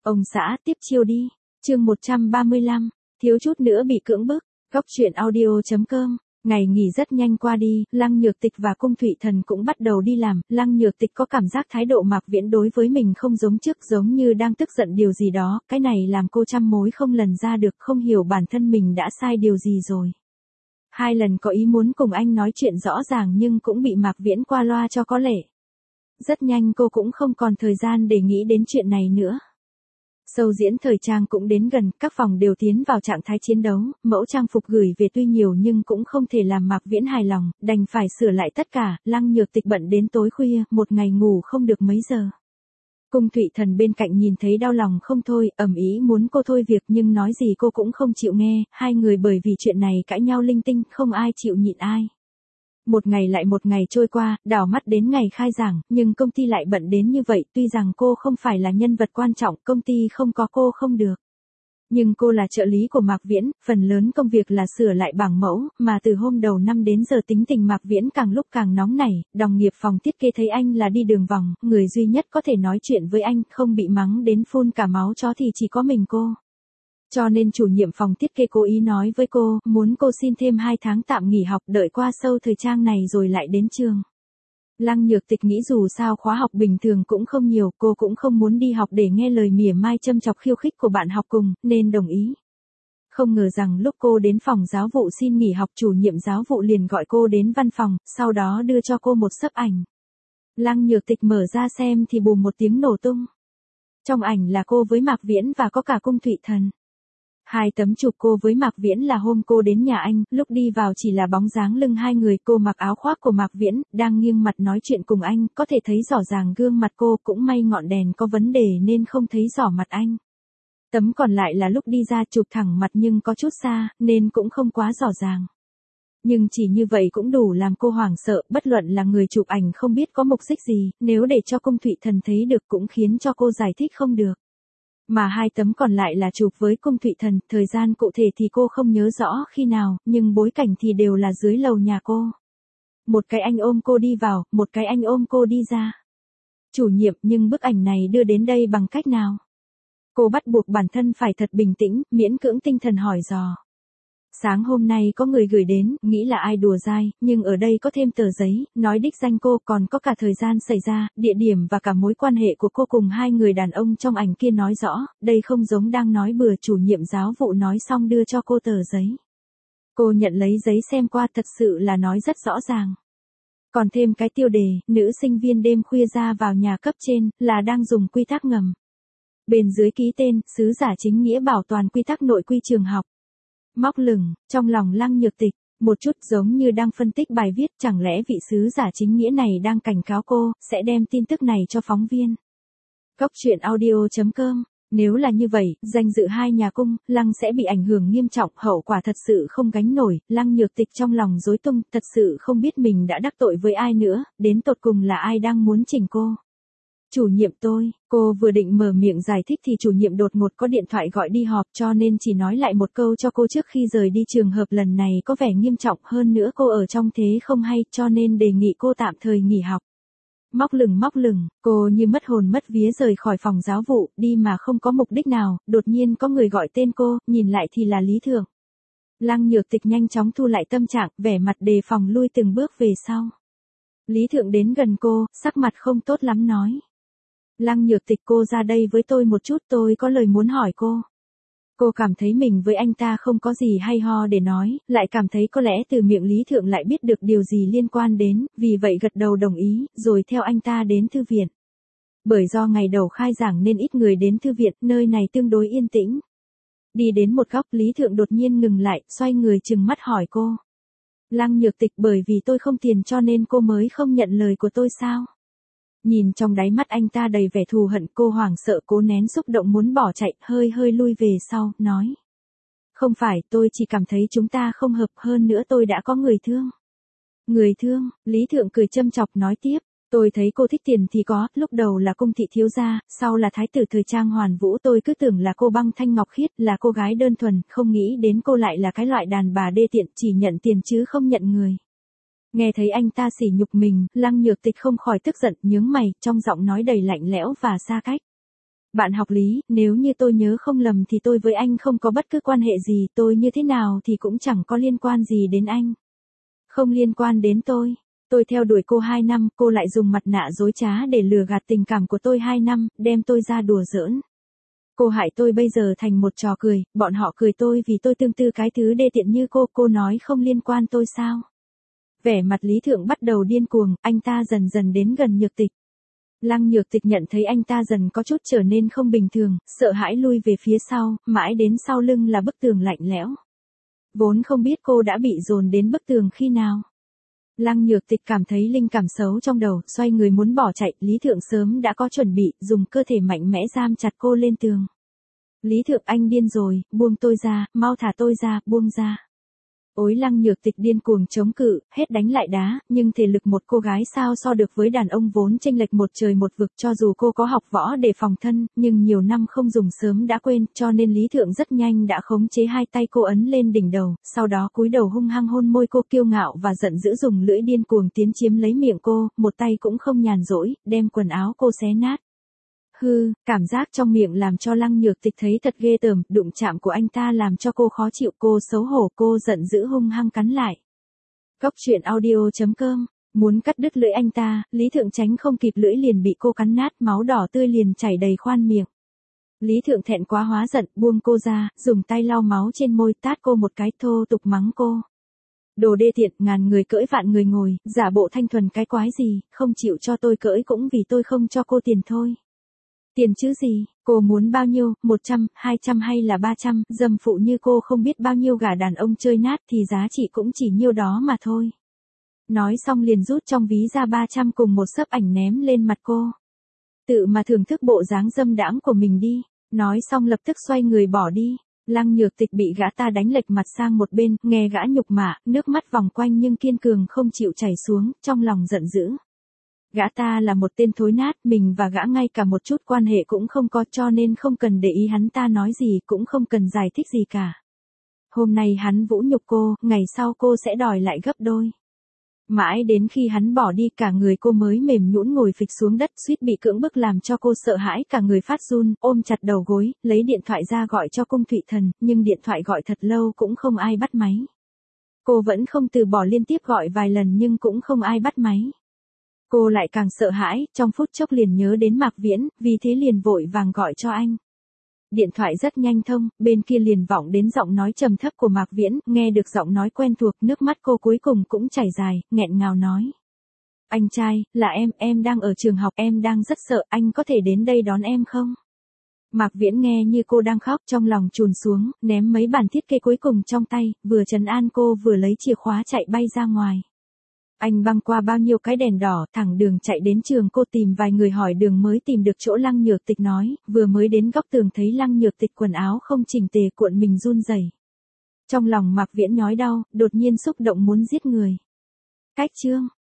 Ông xã tiếp chiêu đi. Chương 135, thiếu chút nữa bị cưỡng bức. Góc truyện audio.com. Ngày nghỉ rất nhanh qua đi, Lăng Nhược Tịch và Cung Thụy Thần cũng bắt đầu đi làm. Lăng Nhược Tịch có cảm giác thái độ Mạc Viễn đối với mình không giống trước, giống như đang tức giận điều gì đó, cái này làm cô trăm mối không lần ra được, không hiểu bản thân mình đã sai điều gì rồi. 2 lần có ý muốn cùng anh nói chuyện rõ ràng nhưng cũng bị Mạc Viễn qua loa cho có lệ. Rất nhanh cô cũng không còn thời gian để nghĩ đến chuyện này nữa. Show diễn thời trang cũng đến gần, các phòng đều tiến vào trạng thái chiến đấu, mẫu trang phục gửi về tuy nhiều nhưng cũng không thể làm Mạc Viễn hài lòng, đành phải sửa lại tất cả. Lăng Nhược Tịch bận đến tối khuya, một ngày ngủ không được mấy giờ. Cung Thụy Thần bên cạnh nhìn thấy đau lòng không thôi, ầm ĩ muốn cô thôi việc nhưng nói gì cô cũng không chịu nghe, 2 người bởi vì chuyện này cãi nhau linh tinh, không ai chịu nhịn ai. Một ngày lại một ngày trôi qua, đảo mắt đến ngày khai giảng, nhưng công ty lại bận đến như vậy, tuy rằng cô không phải là nhân vật quan trọng, công ty không có cô không được. Nhưng cô là trợ lý của Mạc Viễn, phần lớn công việc là sửa lại bảng mẫu, mà từ hôm đầu năm đến giờ tính tình Mạc Viễn càng lúc càng nóng nảy, đồng nghiệp phòng thiết kế thấy anh là đi đường vòng, người duy nhất có thể nói chuyện với anh, không bị mắng đến phun cả máu chó thì chỉ có mình cô. Cho nên chủ nhiệm phòng thiết kế cố ý nói với cô, muốn cô xin thêm 2 tháng tạm nghỉ học đợi qua show thời trang này rồi lại đến trường. Lăng Nhược Tịch nghĩ dù sao khóa học bình thường cũng không nhiều, cô cũng không muốn đi học để nghe lời mỉa mai châm chọc khiêu khích của bạn học cùng, nên đồng ý. Không ngờ rằng lúc cô đến phòng giáo vụ xin nghỉ học, chủ nhiệm giáo vụ liền gọi cô đến văn phòng, sau đó đưa cho cô một xấp ảnh. Lăng Nhược Tịch mở ra xem thì bùm một tiếng nổ tung. Trong ảnh là cô với Mạc Viễn và có cả Cung Thụy Thần. 2 tấm chụp cô với Mạc Viễn là hôm cô đến nhà anh, lúc đi vào chỉ là bóng dáng lưng 2 người, cô mặc áo khoác của Mạc Viễn, đang nghiêng mặt nói chuyện cùng anh, có thể thấy rõ ràng gương mặt cô, cũng may ngọn đèn có vấn đề nên không thấy rõ mặt anh. Tấm còn lại là lúc đi ra chụp thẳng mặt nhưng có chút xa, nên cũng không quá rõ ràng. Nhưng chỉ như vậy cũng đủ làm cô hoảng sợ, bất luận là người chụp ảnh không biết có mục đích gì, nếu để cho Cung Thụy Thần thấy được cũng khiến cho cô giải thích không được. Mà 2 tấm còn lại là chụp với Cung Thụy Thần, thời gian cụ thể thì cô không nhớ rõ khi nào, nhưng bối cảnh thì đều là dưới lầu nhà cô. Một cái anh ôm cô đi vào, một cái anh ôm cô đi ra. Chủ nhiệm, nhưng bức ảnh này đưa đến đây bằng cách nào? Cô bắt buộc bản thân phải thật bình tĩnh, miễn cưỡng tinh thần hỏi dò. Sáng hôm nay có người gửi đến, nghĩ là ai đùa dai, nhưng ở đây có thêm tờ giấy, nói đích danh cô, còn có cả thời gian xảy ra, địa điểm và cả mối quan hệ của cô cùng 2 người đàn ông trong ảnh kia nói rõ, đây không giống đang nói bừa. Chủ nhiệm giáo vụ nói xong đưa cho cô tờ giấy. Cô nhận lấy giấy xem qua, thật sự là nói rất rõ ràng. Còn thêm cái tiêu đề, nữ sinh viên đêm khuya ra vào nhà cấp trên, là đang dùng quy tắc ngầm. Bên dưới ký tên, sứ giả chính nghĩa bảo toàn quy tắc nội quy trường học. Móc lửng, trong lòng Lăng Nhược Tịch, một chút giống như đang phân tích bài viết, chẳng lẽ vị sứ giả chính nghĩa này đang cảnh cáo cô, sẽ đem tin tức này cho phóng viên. Góc truyện audio.com, nếu là như vậy, danh dự 2 nhà Cung, Lăng sẽ bị ảnh hưởng nghiêm trọng, hậu quả thật sự không gánh nổi. Lăng Nhược Tịch trong lòng rối tung, thật sự không biết mình đã đắc tội với ai nữa, đến tột cùng là ai đang muốn chỉnh cô. Chủ nhiệm tôi, cô vừa định mở miệng giải thích thì chủ nhiệm đột ngột có điện thoại gọi đi họp, cho nên chỉ nói lại một câu cho cô trước khi rời đi. Trường hợp lần này có vẻ nghiêm trọng, hơn nữa cô ở trong thế không hay, cho nên đề nghị cô tạm thời nghỉ học. Móc lửng, cô như mất hồn mất vía rời khỏi phòng giáo vụ, đi mà không có mục đích nào, đột nhiên có người gọi tên cô, nhìn lại thì là Lý Thượng. Lăng Nhược Tịch nhanh chóng thu lại tâm trạng, vẻ mặt đề phòng lui từng bước về sau. Lý Thượng đến gần cô, sắc mặt không tốt lắm nói. Lăng Nhược Tịch, cô ra đây với tôi một chút, tôi có lời muốn hỏi cô. Cô cảm thấy mình với anh ta không có gì hay ho để nói, lại cảm thấy có lẽ từ miệng Lý Thượng lại biết được điều gì liên quan đến, vì vậy gật đầu đồng ý, rồi theo anh ta đến thư viện. Bởi do ngày đầu khai giảng nên ít người đến thư viện, nơi này tương đối yên tĩnh. Đi đến một góc, Lý Thượng đột nhiên ngừng lại, xoay người trừng mắt hỏi cô. Lăng Nhược Tịch, bởi vì tôi không tiền cho nên cô mới không nhận lời của tôi sao? Nhìn trong đáy mắt anh ta đầy vẻ thù hận, cô hoảng sợ cố nén xúc động muốn bỏ chạy, hơi lui về sau, nói. Không phải, tôi chỉ cảm thấy chúng ta không hợp, hơn nữa tôi đã có người thương. Người thương, Lý Thượng cười châm chọc nói tiếp. Tôi thấy cô thích tiền thì có, lúc đầu là Cung thị thiếu gia, sau là thái tử thời trang Hoàn Vũ, tôi cứ tưởng là cô Băng Thanh Ngọc Khiết, là cô gái đơn thuần, không nghĩ đến cô lại là cái loại đàn bà đê tiện, chỉ nhận tiền chứ không nhận người. Nghe thấy anh ta sỉ nhục mình, Lăng Nhược Tịch không khỏi tức giận, nhướng mày, trong giọng nói đầy lạnh lẽo và xa cách. Bạn học Lý, nếu như tôi nhớ không lầm thì tôi với anh không có bất cứ quan hệ gì, tôi như thế nào thì cũng chẳng có liên quan gì đến anh. Không liên quan đến tôi. Tôi theo đuổi cô 2 năm, cô lại dùng mặt nạ dối trá để lừa gạt tình cảm của tôi 2 năm, đem tôi ra đùa giỡn. Cô hại tôi bây giờ thành một trò cười, bọn họ cười tôi vì tôi tương tư cái thứ đê tiện như cô nói không liên quan tôi sao? Vẻ mặt Lý Thượng bắt đầu điên cuồng, anh ta dần dần đến gần Nhược Tịch. Lăng Nhược Tịch nhận thấy anh ta dần có chút trở nên không bình thường, sợ hãi lui về phía sau, mãi đến sau lưng là bức tường lạnh lẽo. Vốn không biết cô đã bị dồn đến bức tường khi nào. Lăng Nhược Tịch cảm thấy linh cảm xấu trong đầu, xoay người muốn bỏ chạy, Lý Thượng sớm đã có chuẩn bị, dùng cơ thể mạnh mẽ giam chặt cô lên tường. Lý Thượng, anh điên rồi, buông tôi ra, mau thả tôi ra, buông ra. Ối, Lăng Nhược Tịch điên cuồng chống cự, hết đánh lại đá, nhưng thể lực một cô gái sao so được với đàn ông vốn chênh lệch một trời một vực. Cho dù cô có học võ để phòng thân, nhưng nhiều năm không dùng sớm đã quên, cho nên Lý Thượng rất nhanh đã khống chế hai tay cô ấn lên đỉnh đầu, sau đó cúi đầu hung hăng hôn môi cô, kiêu ngạo và giận dữ dùng lưỡi điên cuồng tiến chiếm lấy miệng cô, một tay cũng không nhàn rỗi, đem quần áo cô xé nát. Hư, cảm giác trong miệng làm cho Lăng Nhược Tịch thấy thật ghê tởm, đụng chạm của anh ta làm cho cô khó chịu, cô xấu hổ, cô giận dữ hung hăng cắn lại. Góc truyện audio.com, muốn cắt đứt lưỡi anh ta, Lý Thượng tránh không kịp, lưỡi liền bị cô cắn nát, máu đỏ tươi liền chảy đầy khoan miệng. Lý Thượng thẹn quá hóa giận, buông cô ra, dùng tay lau máu trên môi, tát cô một cái, thô tục mắng cô. Đồ đê tiện, ngàn người cưỡi vạn người ngồi, giả bộ thanh thuần cái quái gì, không chịu cho tôi cưỡi cũng vì tôi không cho cô tiền thôi. Tiền chứ gì, cô muốn bao nhiêu, 100, 200 hay là 300, dâm phụ như cô không biết bao nhiêu gả đàn ông chơi nát thì giá trị cũng chỉ nhiêu đó mà thôi. Nói xong liền rút trong ví ra 300 cùng một xấp ảnh ném lên mặt cô. Tự mà thưởng thức bộ dáng dâm đãng của mình đi, nói xong lập tức xoay người bỏ đi. Lăng Nhược Tịch bị gã ta đánh lệch mặt sang một bên, nghe gã nhục mạ, nước mắt vòng quanh nhưng kiên cường không chịu chảy xuống, trong lòng giận dữ. Gã ta là một tên thối nát, mình và gã ngay cả một chút quan hệ cũng không có, cho nên không cần để ý hắn ta nói gì, cũng không cần giải thích gì cả. Hôm nay hắn vũ nhục cô, ngày sau cô sẽ đòi lại gấp đôi. Mãi đến khi hắn bỏ đi, cả người cô mới mềm nhũn ngồi phịch xuống đất, suýt bị cưỡng bức làm cho cô sợ hãi cả người phát run, ôm chặt đầu gối, lấy điện thoại ra gọi cho Cung Thụy Thần, nhưng điện thoại gọi thật lâu cũng không ai bắt máy. Cô vẫn không từ bỏ, liên tiếp gọi vài lần nhưng cũng không ai bắt máy. Cô lại càng sợ hãi, trong phút chốc liền nhớ đến Mạc Viễn, vì thế liền vội vàng gọi cho anh. Điện thoại rất nhanh thông, bên kia liền vọng đến giọng nói trầm thấp của Mạc Viễn, nghe được giọng nói quen thuộc, nước mắt cô cuối cùng cũng chảy dài, nghẹn ngào nói. Anh trai, là em đang ở trường học, em đang rất sợ, anh có thể đến đây đón em không? Mạc Viễn nghe như cô đang khóc, trong lòng trùn xuống, ném mấy bản thiết kế cuối cùng trong tay, vừa trấn an cô vừa lấy chìa khóa chạy bay ra ngoài. Anh băng qua bao nhiêu cái đèn đỏ, thẳng đường chạy đến trường, cô tìm vài người hỏi đường mới tìm được chỗ Lăng Nhược Tịch nói, vừa mới đến góc tường thấy Lăng Nhược Tịch quần áo không chỉnh tề, cuộn mình run rẩy. Trong lòng Mạc Viễn nhói đau, đột nhiên xúc động muốn giết người. Cách chương